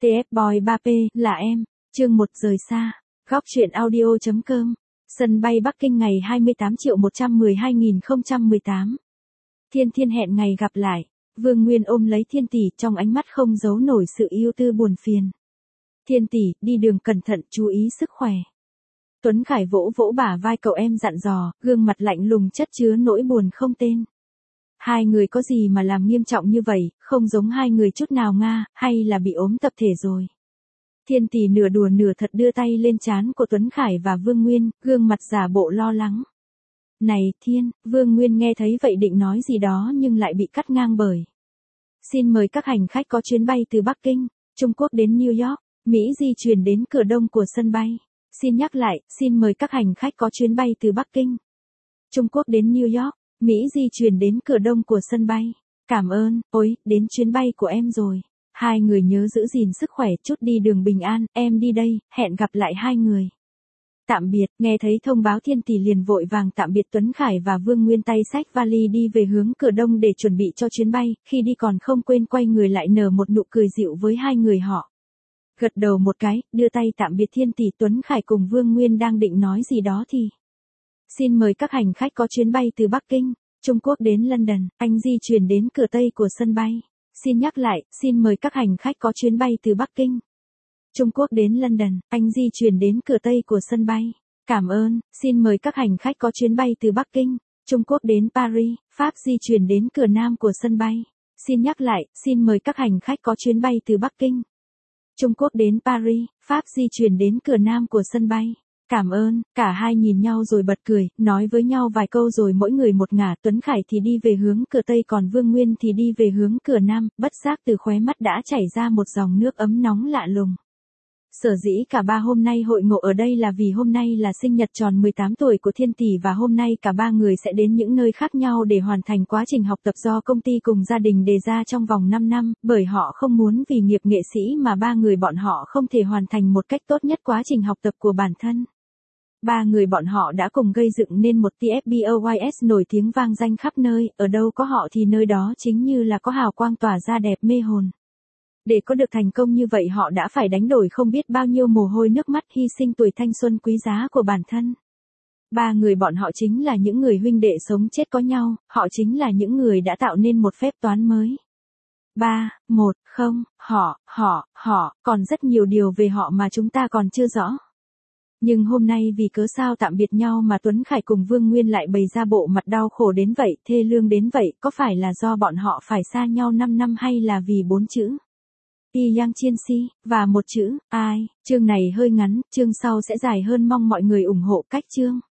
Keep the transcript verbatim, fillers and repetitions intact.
tê ép Boy ba P, là em. Chương một rời xa. Góc truyện audio.com. Sân bay Bắc Kinh ngày hai mươi tám triệu một trăm mười hai nghìn không trăm mười tám. Thiên Thiên hẹn ngày gặp lại. Vương Nguyên ôm lấy Thiên Tỷ, trong ánh mắt không giấu nổi sự yêu tư buồn phiền. Thiên Tỷ, đi đường cẩn thận, chú ý sức khỏe. Tuấn Khải vỗ vỗ bả vai cậu em dặn dò, gương mặt lạnh lùng chất chứa nỗi buồn không tên. Hai người có gì mà làm nghiêm trọng như vậy, không giống hai người chút nào nga, hay là bị ốm tập thể rồi. Thiên Tỷ nửa đùa nửa thật đưa tay lên trán của Tuấn Khải và Vương Nguyên, gương mặt giả bộ lo lắng. Này Thiên, Vương Nguyên nghe thấy vậy định nói gì đó nhưng lại bị cắt ngang bởi. Xin mời các hành khách có chuyến bay từ Bắc Kinh, Trung Quốc đến New York, Mỹ di chuyển đến cửa đông của sân bay. Xin nhắc lại, xin mời các hành khách có chuyến bay từ Bắc Kinh, Trung Quốc đến New York, Mỹ di chuyển đến cửa đông của sân bay. Cảm ơn, ôi, đến chuyến bay của em rồi. Hai người nhớ giữ gìn sức khỏe, chút đi đường bình an, em đi đây, hẹn gặp lại hai người. Tạm biệt, nghe thấy thông báo Thiên Tỷ liền vội vàng tạm biệt Tuấn Khải và Vương Nguyên tay xách vali đi về hướng cửa đông để chuẩn bị cho chuyến bay, khi đi còn không quên quay người lại nở một nụ cười dịu với hai người họ. Gật đầu một cái, đưa tay tạm biệt Thiên Tỷ. Tuấn Khải cùng Vương Nguyên đang định nói gì đó thì. Xin mời các hành khách có chuyến bay từ Bắc Kinh, Trung Quốc đến London, anh di chuyển đến cửa tây của sân bay. Xin nhắc lại, xin mời các hành khách có chuyến bay từ Bắc Kinh, Trung Quốc đến London, anh di chuyển đến cửa tây của sân bay. Cảm ơn, xin mời các hành khách có chuyến bay từ Bắc Kinh, Trung Quốc đến Paris, Pháp di chuyển đến cửa nam của sân bay. Xin nhắc lại, xin mời các hành khách có chuyến bay từ Bắc Kinh, Trung Quốc đến Paris, Pháp di chuyển đến cửa nam của sân bay. Cảm ơn, cả hai nhìn nhau rồi bật cười, nói với nhau vài câu rồi mỗi người một ngả. Tuấn Khải thì đi về hướng cửa tây còn Vương Nguyên thì đi về hướng cửa nam, bất giác từ khóe mắt đã chảy ra một dòng nước ấm nóng lạ lùng. Sở dĩ cả ba hôm nay hội ngộ ở đây là vì hôm nay là sinh nhật tròn mười tám tuổi của Thiên Tỷ và hôm nay cả ba người sẽ đến những nơi khác nhau để hoàn thành quá trình học tập do công ty cùng gia đình đề ra trong vòng năm năm, bởi họ không muốn vì nghiệp nghệ sĩ mà ba người bọn họ không thể hoàn thành một cách tốt nhất quá trình học tập của bản thân. Ba người bọn họ đã cùng gây dựng nên một tê ép Boys nổi tiếng vang danh khắp nơi, ở đâu có họ thì nơi đó chính như là có hào quang tỏa ra đẹp mê hồn. Để có được thành công như vậy họ đã phải đánh đổi không biết bao nhiêu mồ hôi nước mắt, hy sinh tuổi thanh xuân quý giá của bản thân. Ba người bọn họ chính là những người huynh đệ sống chết có nhau, họ chính là những người đã tạo nên một phép toán mới. Ba, một, không, họ, họ, họ, còn rất nhiều điều về họ mà chúng ta còn chưa rõ. Nhưng hôm nay vì cớ sao tạm biệt nhau mà Tuấn Khải cùng Vương Nguyên lại bày ra bộ mặt đau khổ đến vậy, thê lương đến vậy, có phải là do bọn họ phải xa nhau năm năm hay là vì bốn chữ Y Yang Chiên Si, và một chữ, ai? Chương này hơi ngắn, chương sau sẽ dài hơn, mong mọi người ủng hộ cách chương.